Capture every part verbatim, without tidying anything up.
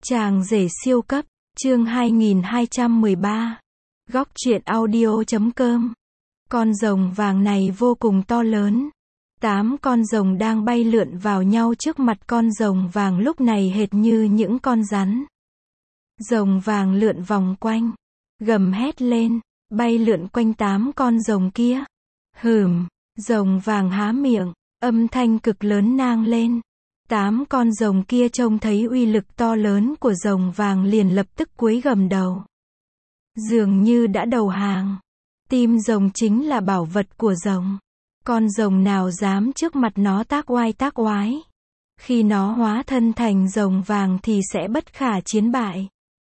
Chàng rể siêu cấp, chương hai nghìn hai trăm mười ba. Góc truyện audio chấm com. Con rồng vàng này vô cùng to lớn. Tám con rồng đang bay lượn vào nhau trước mặt con rồng vàng lúc này hệt như những con rắn. Rồng vàng lượn vòng quanh, gầm hét lên, bay lượn quanh tám con rồng kia. Hừm, rồng vàng há miệng, âm thanh cực lớn nang lên. Tám con rồng kia trông thấy uy lực to lớn của rồng vàng liền lập tức cúi gầm đầu. Dường như đã đầu hàng. Tim rồng chính là bảo vật của rồng. Con rồng nào dám trước mặt nó tác oai tác oái. Khi nó hóa thân thành rồng vàng thì sẽ bất khả chiến bại.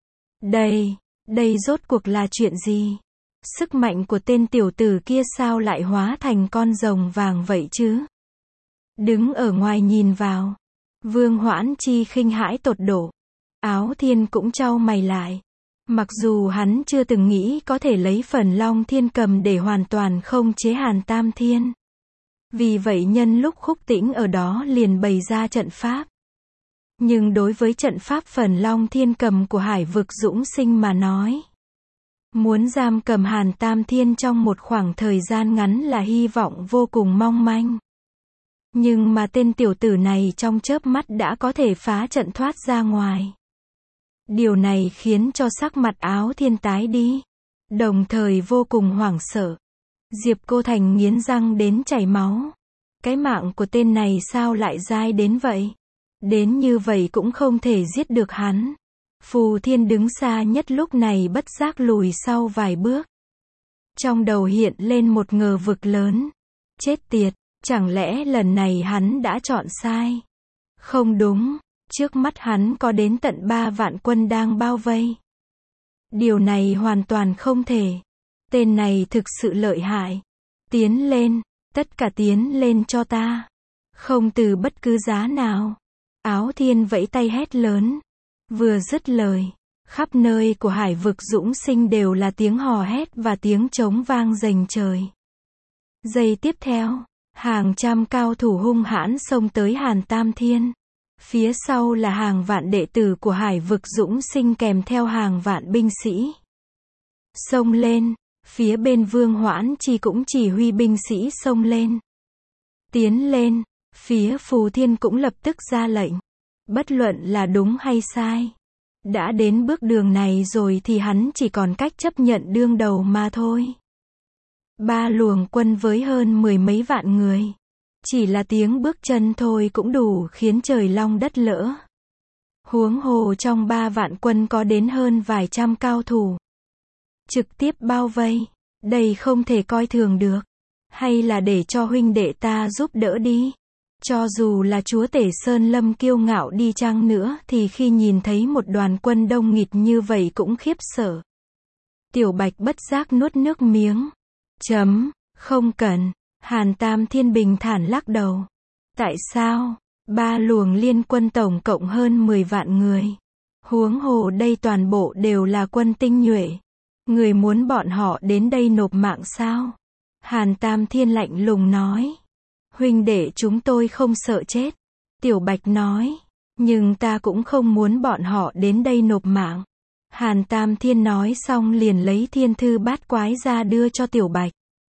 Đây, đây rốt cuộc là chuyện gì? Sức mạnh của tên tiểu tử kia sao lại hóa thành con rồng vàng vậy chứ? Đứng ở ngoài nhìn vào, Vương Hoãn Chi khinh hãi tột độ. Áo Thiên cũng chau mày lại. Mặc dù hắn chưa từng nghĩ có thể lấy phần Long Thiên Cầm để hoàn toàn không chế Hàn Tam Thiên. Vì vậy nhân lúc Khúc Tĩnh ở đó liền bày ra trận pháp. Nhưng đối với trận pháp phần Long Thiên Cầm của Hải Vực Dũng Sinh mà nói, muốn giam cầm Hàn Tam Thiên trong một khoảng thời gian ngắn là hy vọng vô cùng mong manh. Nhưng mà tên tiểu tử này trong chớp mắt đã có thể phá trận thoát ra ngoài. Điều này khiến cho sắc mặt Áo Thiên tái đi, đồng thời vô cùng hoảng sợ. Diệp Cô Thành nghiến răng đến chảy máu. Cái mạng của tên này sao lại dai đến vậy? Đến như vậy cũng không thể giết được hắn. Phù Thiên đứng xa nhất lúc này bất giác lùi sau vài bước. Trong đầu hiện lên một ngờ vực lớn. Chết tiệt, chẳng lẽ lần này hắn đã chọn sai? Không đúng, trước mắt hắn có đến tận ba vạn quân đang bao vây. Điều này hoàn toàn không thể. Tên này thực sự lợi hại. Tiến lên, tất cả tiến lên cho ta. Không từ bất cứ giá nào. Áo Thiên vẫy tay hét lớn. Vừa dứt lời, khắp nơi của Hải Vực Dũng Sinh đều là tiếng hò hét và tiếng trống vang rền trời. Giây tiếp theo, hàng trăm cao thủ hung hãn xông tới Hàn Tam Thiên. Phía sau là hàng vạn đệ tử của Hải Vực Dũng Sinh kèm theo hàng vạn binh sĩ. Xông lên, phía bên Vương Hoãn Chi cũng chỉ huy binh sĩ xông lên. Tiến lên, phía Phù Thiên cũng lập tức ra lệnh. Bất luận là đúng hay sai, đã đến bước đường này rồi thì hắn chỉ còn cách chấp nhận đương đầu mà thôi. Ba luồng quân với hơn mười mấy vạn người. Chỉ là tiếng bước chân thôi cũng đủ khiến trời long đất lỡ. Huống hồ trong ba vạn quân có đến hơn vài trăm cao thủ. Trực tiếp bao vây, đây không thể coi thường được. Hay là để cho huynh đệ ta giúp đỡ đi. Cho dù là chúa tể Sơn Lâm kiêu ngạo đi chăng nữa thì khi nhìn thấy một đoàn quân đông nghịt như vậy cũng khiếp sợ. Tiểu Bạch bất giác nuốt nước miếng. Chấm, không cần. Hàn Tam Thiên bình thản lắc đầu. Tại sao? Ba luồng liên quân tổng cộng hơn mười vạn người. Huống hồ đây toàn bộ đều là quân tinh nhuệ. Người muốn bọn họ đến đây nộp mạng sao? Hàn Tam Thiên lạnh lùng nói. Huynh đệ chúng tôi không sợ chết. Tiểu Bạch nói. Nhưng ta cũng không muốn bọn họ đến đây nộp mạng. Hàn Tam Thiên nói xong liền lấy thiên thư bát quái ra đưa cho Tiểu Bạch.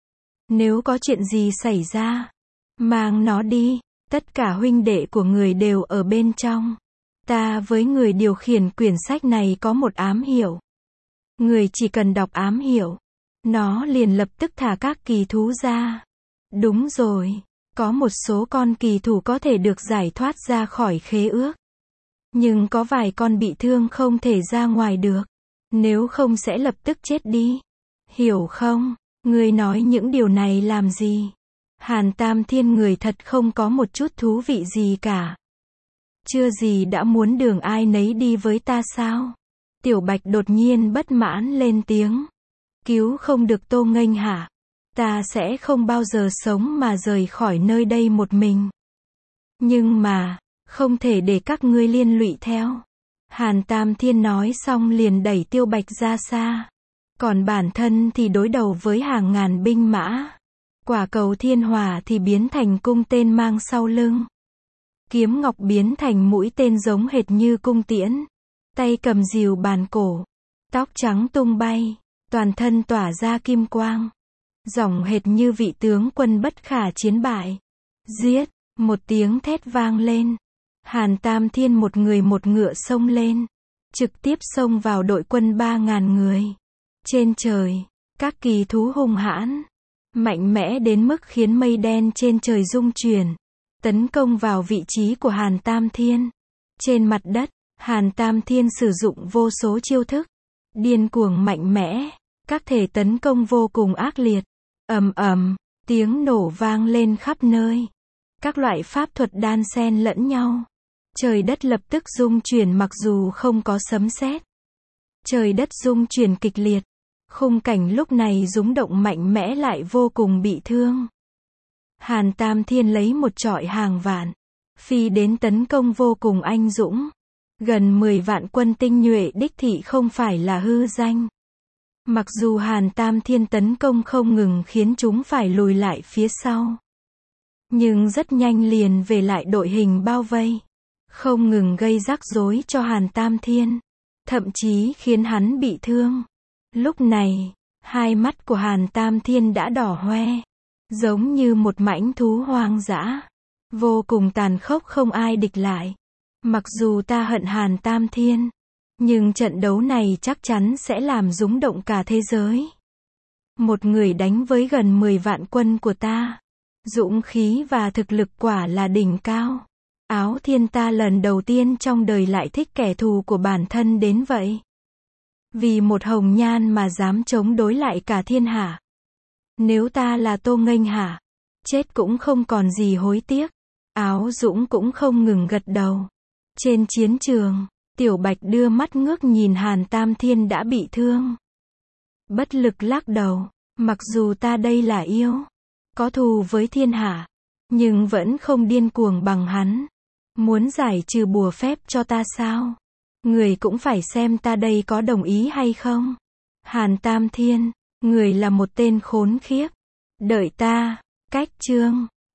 Nếu có chuyện gì xảy ra, mang nó đi, tất cả huynh đệ của người đều ở bên trong. Ta với người điều khiển quyển sách này có một ám hiệu. Người chỉ cần đọc ám hiệu, nó liền lập tức thả các kỳ thú ra. Đúng rồi, có một số con kỳ thú có thể được giải thoát ra khỏi khế ước. Nhưng có vài con bị thương không thể ra ngoài được. Nếu không sẽ lập tức chết đi. Hiểu không? Ngươi nói những điều này làm gì? Hàn Tam Thiên người thật không có một chút thú vị gì cả. Chưa gì đã muốn đường ai nấy đi với ta sao? Tiểu Bạch đột nhiên bất mãn lên tiếng. Cứu không được Tô Nghênh hả? Ta sẽ không bao giờ sống mà rời khỏi nơi đây một mình. Nhưng mà, không thể để các ngươi liên lụy theo. Hàn Tam Thiên nói xong liền đẩy Tiêu Bạch ra xa. Còn bản thân thì đối đầu với hàng ngàn binh mã. Quả cầu thiên hỏa thì biến thành cung tên mang sau lưng. Kiếm ngọc biến thành mũi tên giống hệt như cung tiễn. tay cầm rìu bàn cổ, tóc trắng tung bay, toàn thân tỏa ra kim quang, giọng hệt như vị tướng quân bất khả chiến bại. Giết, một tiếng thét vang lên. Hàn Tam Thiên một người một ngựa xông lên, trực tiếp xông vào đội quân ba ngàn người. Trên trời, các kỳ thú hung hãn, mạnh mẽ đến mức khiến mây đen trên trời rung chuyển, tấn công vào vị trí của Hàn Tam Thiên. Trên mặt đất, Hàn Tam Thiên sử dụng vô số chiêu thức, điên cuồng mạnh mẽ, các thể tấn công vô cùng ác liệt. Ầm ầm, tiếng nổ vang lên khắp nơi. Các loại pháp thuật đan xen lẫn nhau. Trời đất lập tức rung chuyển mặc dù không có sấm sét. Trời đất rung chuyển kịch liệt. Khung cảnh lúc này rúng động mạnh mẽ lại vô cùng bị thương. Hàn Tam Thiên lấy một trọi hàng vạn, phi đến tấn công vô cùng anh dũng. Gần mười vạn quân tinh nhuệ đích thị không phải là hư danh. Mặc dù Hàn Tam Thiên tấn công không ngừng khiến chúng phải lùi lại phía sau, nhưng rất nhanh liền về lại đội hình bao vây, không ngừng gây rắc rối cho Hàn Tam Thiên, thậm chí khiến hắn bị thương. Lúc này, hai mắt của Hàn Tam Thiên đã đỏ hoe, giống như một mãnh thú hoang dã, vô cùng tàn khốc không ai địch lại. Mặc dù ta hận Hàn Tam Thiên, nhưng trận đấu này chắc chắn sẽ làm rúng động cả thế giới. Một người đánh với gần mười vạn quân của ta, dũng khí và thực lực quả là đỉnh cao. Áo Thiên ta lần đầu tiên trong đời lại thích kẻ thù của bản thân đến vậy. Vì một hồng nhan mà dám chống đối lại cả thiên hạ. Nếu ta là Tô Nghênh Hạ, chết cũng không còn gì hối tiếc. Áo Dũng cũng không ngừng gật đầu. Trên chiến trường, Tiểu Bạch đưa mắt ngước nhìn Hàn Tam Thiên đã bị thương. Bất lực lắc đầu, mặc dù ta đây là yêu, có thù với thiên hạ, nhưng vẫn không điên cuồng bằng hắn. Muốn giải trừ bùa phép cho ta sao? Người cũng phải xem ta đây có đồng ý hay không. Hàn Tam Thiên, người là một tên khốn khiếp. Đợi ta, cách chương.